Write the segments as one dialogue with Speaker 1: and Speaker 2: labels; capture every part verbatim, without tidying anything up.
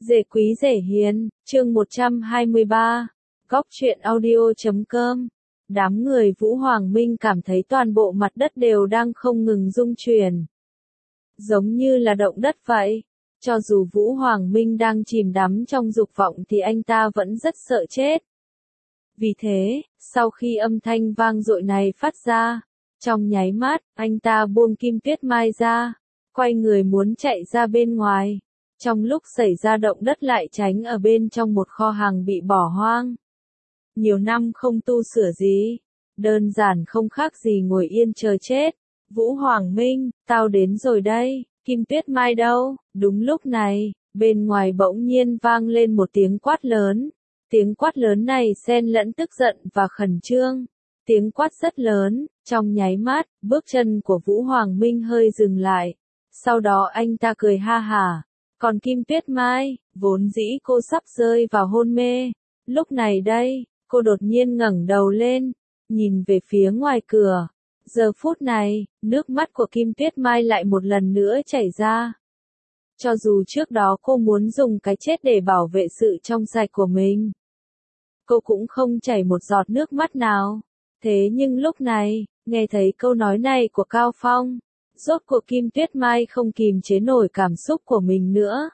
Speaker 1: Dễ quý dễ hiền, chương một trăm hai mươi ba, góc truyện audio chấm com. Đám người Vũ Hoàng Minh cảm thấy toàn bộ mặt đất đều đang không ngừng rung chuyển. Giống như là động đất vậy. Cho dù Vũ Hoàng Minh đang chìm đắm trong dục vọng thì anh ta vẫn rất sợ chết. Vì thế, sau khi âm thanh vang dội này phát ra, trong nháy mắt, anh ta buông Kim Tuyết Mai ra, quay người muốn chạy ra bên ngoài. Trong lúc xảy ra động đất lại tránh ở bên trong một kho hàng bị bỏ hoang. Nhiều năm không tu sửa gì, đơn giản không khác gì ngồi yên chờ chết. Vũ Hoàng Minh, tao đến rồi đây, Kim Tuyết Mai đâu? Đúng lúc này, bên ngoài bỗng nhiên vang lên một tiếng quát lớn. Tiếng quát lớn này xen lẫn tức giận và khẩn trương. Tiếng quát rất lớn, trong nháy mắt, bước chân của Vũ Hoàng Minh hơi dừng lại. Sau đó anh ta cười ha hả. Còn Kim Tuyết Mai, vốn dĩ cô sắp rơi vào hôn mê. Lúc này đây, cô đột nhiên ngẩng đầu lên, nhìn về phía ngoài cửa. Giờ phút này, nước mắt của Kim Tuyết Mai lại một lần nữa chảy ra. Cho dù trước đó cô muốn dùng cái chết để bảo vệ sự trong sạch của mình, cô cũng không chảy một giọt nước mắt nào. Thế nhưng lúc này, nghe thấy câu nói này của Cao Phong, rốt cuộc Kim Tuyết Mai không kìm chế nổi cảm xúc của mình nữa.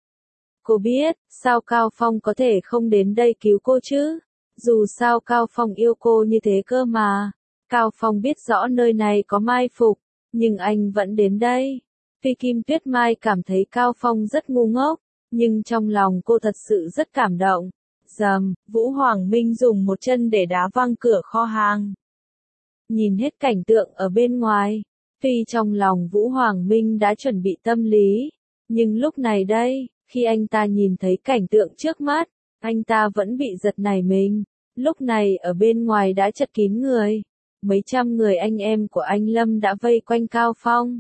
Speaker 1: Cô biết, sao Cao Phong có thể không đến đây cứu cô chứ? Dù sao Cao Phong yêu cô như thế cơ mà. Cao Phong biết rõ nơi này có mai phục, nhưng anh vẫn đến đây. Tuy Kim Tuyết Mai cảm thấy Cao Phong rất ngu ngốc, nhưng trong lòng cô thật sự rất cảm động. Dầm, Vũ Hoàng Minh dùng một chân để đá văng cửa kho hàng. Nhìn hết cảnh tượng ở bên ngoài, tuy trong lòng Vũ Hoàng Minh đã chuẩn bị tâm lý, nhưng lúc này đây, khi anh ta nhìn thấy cảnh tượng trước mắt, anh ta vẫn bị giật nảy mình. Lúc này ở bên ngoài đã chật kín người, mấy trăm người anh em của anh Lâm đã vây quanh Cao Phong.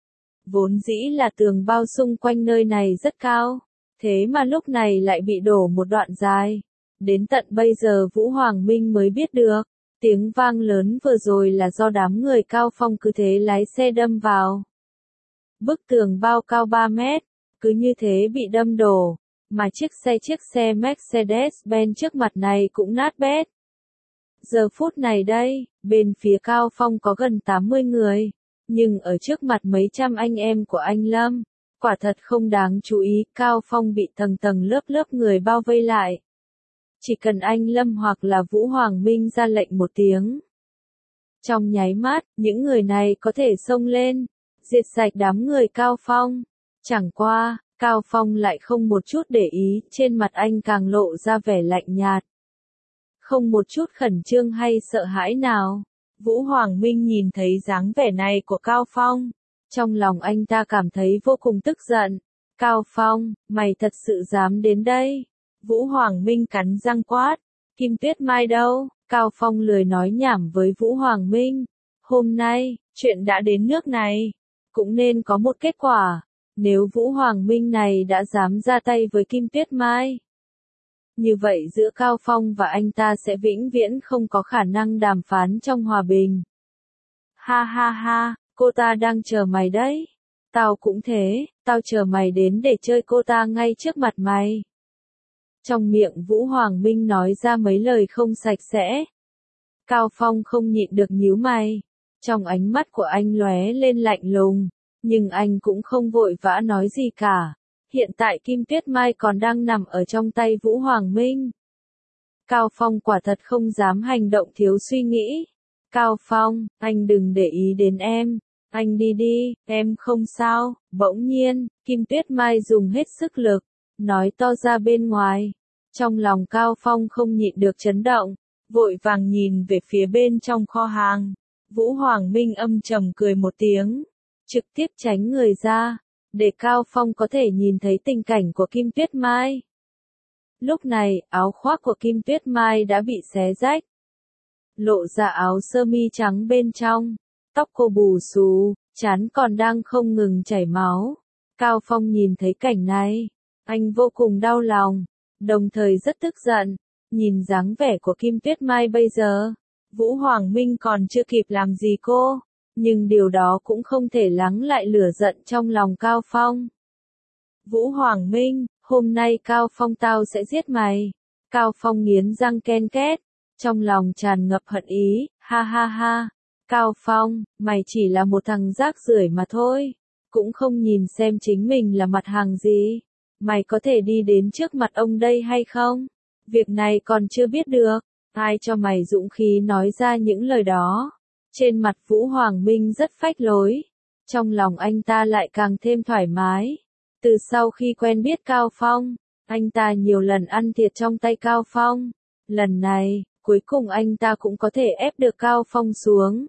Speaker 1: Vốn dĩ là tường bao xung quanh nơi này rất cao, thế mà lúc này lại bị đổ một đoạn dài. Đến tận bây giờ Vũ Hoàng Minh mới biết được, tiếng vang lớn vừa rồi là do đám người Cao Phong cứ thế lái xe đâm vào. Bức tường bao cao ba mét, cứ như thế bị đâm đổ, mà chiếc xe chiếc xe Mercedes-Benz trước mặt này cũng nát bét. Giờ phút này đây, bên phía Cao Phong có gần tám mươi người, nhưng ở trước mặt mấy trăm anh em của anh Lâm, quả thật không đáng chú ý. Cao Phong bị tầng tầng lớp lớp người bao vây lại. Chỉ cần anh Lâm hoặc là Vũ Hoàng Minh ra lệnh một tiếng, trong nháy mắt, những người này có thể xông lên, diệt sạch đám người Cao Phong. Chẳng qua, Cao Phong lại không một chút để ý, trên mặt anh càng lộ ra vẻ lạnh nhạt. Không một chút khẩn trương hay sợ hãi nào. Vũ Hoàng Minh nhìn thấy dáng vẻ này của Cao Phong. Trong lòng anh ta cảm thấy vô cùng tức giận. Cao Phong, mày thật sự dám đến đây? Vũ Hoàng Minh cắn răng quát. Kim Tuyết Mai đâu? Cao Phong lười nói nhảm với Vũ Hoàng Minh. Hôm nay, chuyện đã đến nước này, cũng nên có một kết quả. Nếu Vũ Hoàng Minh này đã dám ra tay với Kim Tuyết Mai, như vậy giữa Cao Phong và anh ta sẽ vĩnh viễn không có khả năng đàm phán trong hòa bình. Ha ha ha, cô ta đang chờ mày đấy. Tao cũng thế, tao chờ mày đến để chơi cô ta ngay trước mặt mày. Trong miệng Vũ Hoàng Minh nói ra mấy lời không sạch sẽ. Cao Phong không nhịn được nhíu mày. Trong ánh mắt của anh lóe lên lạnh lùng, nhưng anh cũng không vội vã nói gì cả. Hiện tại Kim Tuyết Mai còn đang nằm ở trong tay Vũ Hoàng Minh. Cao Phong quả thật không dám hành động thiếu suy nghĩ. Cao Phong, anh đừng để ý đến em. Anh đi đi, em không sao. Bỗng nhiên, Kim Tuyết Mai dùng hết sức lực, nói to ra bên ngoài. Trong lòng Cao Phong không nhịn được chấn động, vội vàng nhìn về phía bên trong kho hàng. Vũ Hoàng Minh âm trầm cười một tiếng, trực tiếp tránh người ra, để Cao Phong có thể nhìn thấy tình cảnh của Kim Tuyết Mai. Lúc này, áo khoác của Kim Tuyết Mai đã bị xé rách, lộ ra áo sơ mi trắng bên trong, tóc cô bù xù, trán còn đang không ngừng chảy máu. Cao Phong nhìn thấy cảnh này, anh vô cùng đau lòng, đồng thời rất tức giận. Nhìn dáng vẻ của Kim Tuyết Mai bây giờ, Vũ Hoàng Minh còn chưa kịp làm gì cô, nhưng điều đó cũng không thể lắng lại lửa giận trong lòng Cao Phong. Vũ Hoàng Minh, hôm nay Cao Phong tao sẽ giết mày. Cao Phong nghiến răng ken két, trong lòng tràn ngập hận ý, ha ha ha. Cao Phong, mày chỉ là một thằng rác rưởi mà thôi, cũng không nhìn xem chính mình là mặt hàng gì. Mày có thể đi đến trước mặt ông đây hay không? Việc này còn chưa biết được, ai cho mày dũng khí nói ra những lời đó. Trên mặt Vũ Hoàng Minh rất phách lối, trong lòng anh ta lại càng thêm thoải mái. Từ sau khi quen biết Cao Phong, anh ta nhiều lần ăn thiệt trong tay Cao Phong. Lần này, cuối cùng anh ta cũng có thể ép được Cao Phong xuống.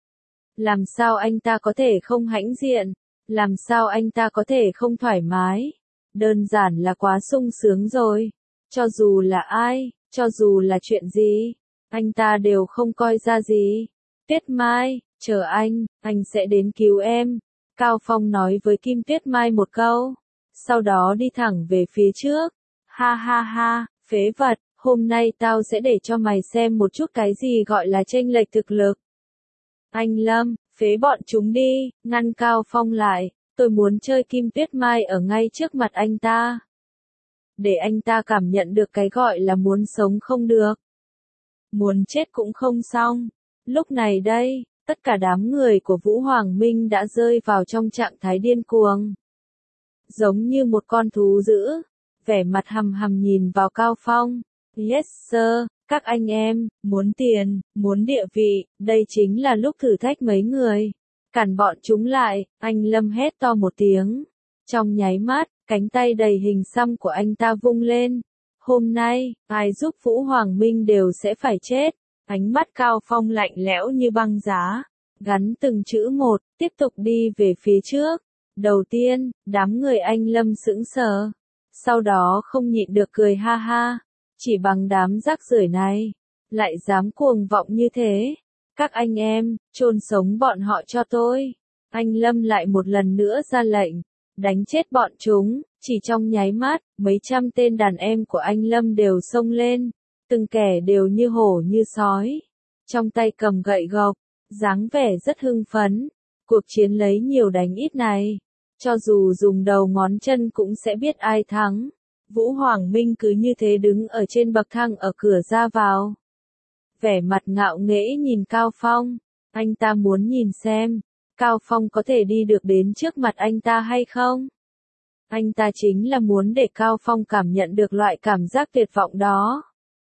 Speaker 1: Làm sao anh ta có thể không hãnh diện? Làm sao anh ta có thể không thoải mái? Đơn giản là quá sung sướng rồi. Cho dù là ai, cho dù là chuyện gì, anh ta đều không coi ra gì. Tuyết Mai, chờ anh, anh sẽ đến cứu em. Cao Phong nói với Kim Tuyết Mai một câu, sau đó đi thẳng về phía trước. Ha ha ha, phế vật, hôm nay tao sẽ để cho mày xem một chút cái gì gọi là chênh lệch thực lực. Anh Lâm, phế bọn chúng đi, ngăn Cao Phong lại, tôi muốn chơi Kim Tuyết Mai ở ngay trước mặt anh ta. Để anh ta cảm nhận được cái gọi là muốn sống không được. Muốn chết cũng không xong. Lúc này đây, tất cả đám người của Vũ Hoàng Minh đã rơi vào trong trạng thái điên cuồng. Giống như một con thú dữ, vẻ mặt hầm hầm nhìn vào Cao Phong. Yes sir, các anh em, muốn tiền, muốn địa vị, đây chính là lúc thử thách mấy người. Cản bọn chúng lại, anh Lâm hét to một tiếng. Trong nháy mắt, cánh tay đầy hình xăm của anh ta vung lên. Hôm nay, ai giúp Vũ Hoàng Minh đều sẽ phải chết. Ánh mắt Cao Phong lạnh lẽo như băng giá, gắn từng chữ một, tiếp tục đi về phía trước. Đầu tiên, đám người anh Lâm sững sờ, sau đó không nhịn được cười ha ha, chỉ bằng đám rác rưởi này, lại dám cuồng vọng như thế. Các anh em, chôn sống bọn họ cho tôi. Anh Lâm lại một lần nữa ra lệnh, đánh chết bọn chúng. Chỉ trong nháy mắt, mấy trăm tên đàn em của anh Lâm đều xông lên. Từng kẻ đều như hổ như sói, trong tay cầm gậy gộc, dáng vẻ rất hưng phấn. Cuộc chiến lấy nhiều đánh ít này, cho dù dùng đầu ngón chân cũng sẽ biết ai thắng. Vũ Hoàng Minh cứ như thế đứng ở trên bậc thang ở cửa ra vào. Vẻ mặt ngạo nghễ nhìn Cao Phong, anh ta muốn nhìn xem, Cao Phong có thể đi được đến trước mặt anh ta hay không? Anh ta chính là muốn để Cao Phong cảm nhận được loại cảm giác tuyệt vọng đó.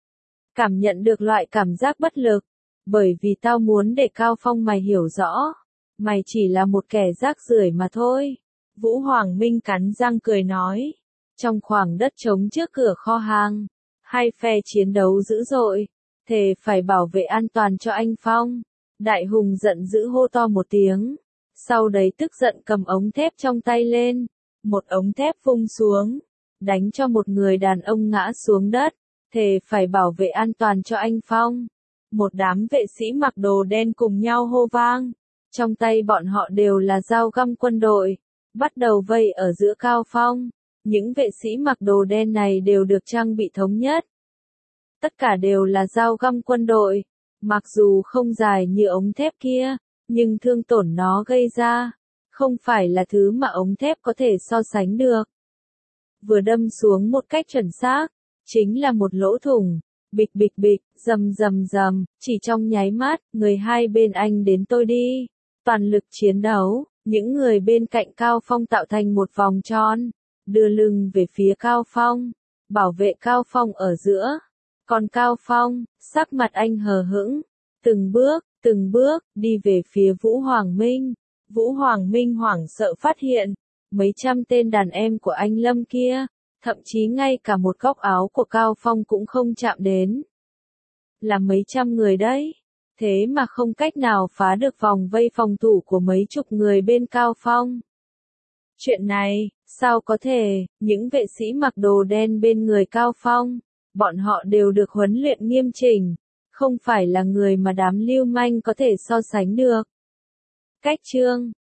Speaker 1: Cảm nhận được loại cảm giác bất lực, bởi vì tao muốn để Cao Phong mày hiểu rõ, mày chỉ là một kẻ rác rưởi mà thôi. Vũ Hoàng Minh cắn răng cười nói, trong khoảng đất trống trước cửa kho hàng, hai phe chiến đấu dữ dội, thề phải bảo vệ an toàn cho anh Phong. Đại hùng giận dữ hô to một tiếng, sau đấy tức giận cầm ống thép trong tay lên, một ống thép vung xuống, đánh cho một người đàn ông ngã xuống đất. Thề phải bảo vệ an toàn cho anh Phong. Một đám vệ sĩ mặc đồ đen cùng nhau hô vang. Trong tay bọn họ đều là dao găm quân đội. Bắt đầu vây ở giữa Cao Phong. Những vệ sĩ mặc đồ đen này đều được trang bị thống nhất. Tất cả đều là dao găm quân đội. Mặc dù không dài như ống thép kia, nhưng thương tổn nó gây ra, không phải là thứ mà ống thép có thể so sánh được. Vừa đâm xuống một cách chuẩn xác, chính là một lỗ thủng, bịch bịch bịch, rầm rầm rầm, chỉ trong nháy mắt, người hai bên anh đến tôi đi. Toàn lực chiến đấu, những người bên cạnh Cao Phong tạo thành một vòng tròn, đưa lưng về phía Cao Phong, bảo vệ Cao Phong ở giữa. Còn Cao Phong, sắc mặt anh hờ hững, từng bước, từng bước, đi về phía Vũ Hoàng Minh. Vũ Hoàng Minh hoảng sợ phát hiện, mấy trăm tên đàn em của anh Lâm kia, thậm chí ngay cả một góc áo của Cao Phong cũng không chạm đến. Là mấy trăm người đấy, thế mà không cách nào phá được vòng vây phòng thủ của mấy chục người bên Cao Phong. Chuyện này, sao có thể, những vệ sĩ mặc đồ đen bên người Cao Phong, bọn họ đều được huấn luyện nghiêm chỉnh, không phải là người mà đám lưu manh có thể so sánh được. Cách chương